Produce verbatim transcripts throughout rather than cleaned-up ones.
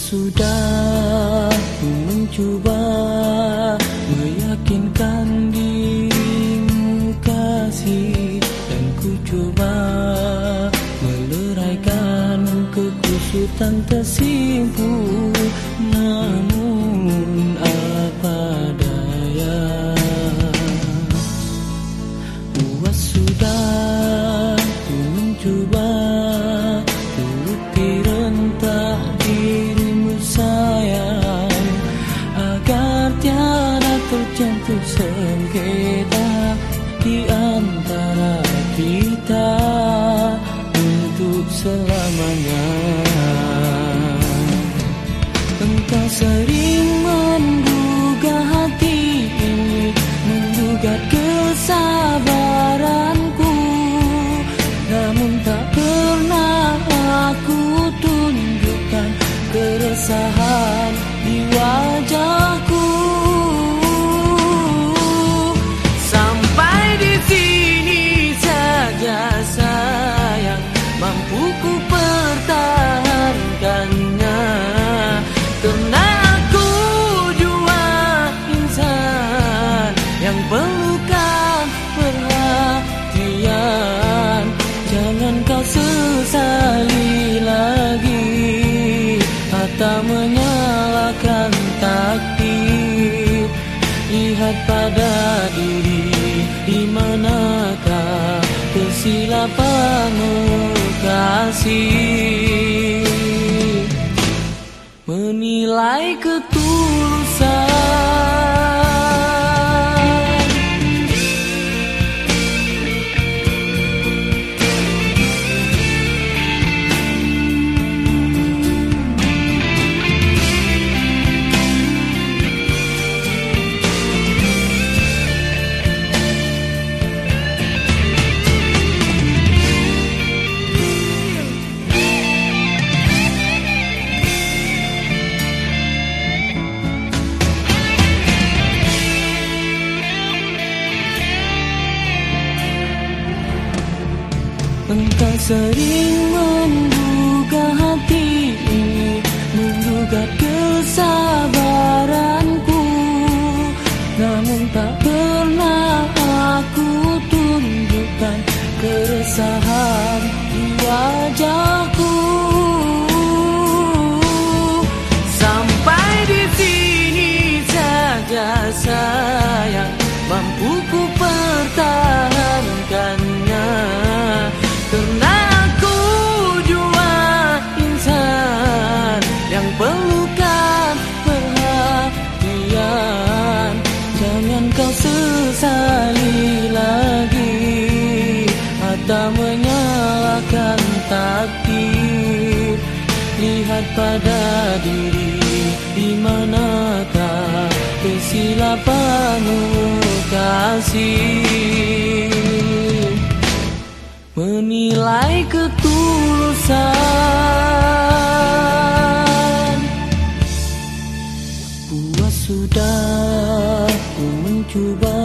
sudah ku mencoba meyakinkan dirimu kasih, dan ku coba meleraikan kekusutan tersimpul, namun apa daya. Puas sudah ku mencoba turuti rentak dirimu sayang, agar tiada terjatuh sengketa di antara kita untuk selamanya. Engkau sering menduga hati ini, menduga kesabaranku, namun tak pernah aku tunjukkan keresahan di wajahku. Sampai di sini saja sayang, mampu ku pertahankannya, karena aku jua insan yang perlukan perhatian. Jangan kau sesali lagi atau menyalahkan takdir. Lihat pada diri, di manakah kesilapanmu kasih. Menilai ketulusan. Engkau sering menduga hati ini, menduga kesabaranku, namun tak pernah aku tunjukkan keresahan di wajahku. Sampai di sini saja sayang, mampu ku pertahankannya, karena aku jua insan yang perlukan perhatian. Jangan kau sesali lagi atau menyalahkan takdir. Lihat pada diri, di manakah kesilapanmu kasih. Menilai ketulusan. Puas sudah ku mencoba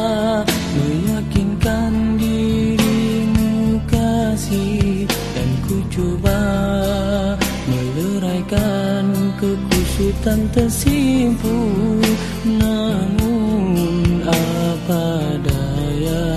meyakinkan dirimu kasih, dan ku coba meleraikan kekusutan tersimpul, namun apa daya.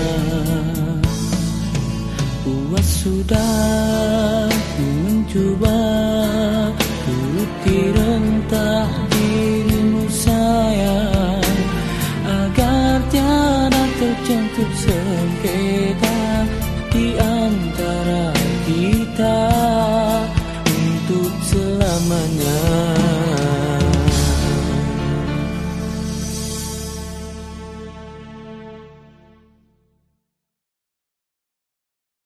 Puas sudah ku mencoba turuti rentak dirimu sayang, agar tiada terjatuh sengketa di antara kita untuk selamanya.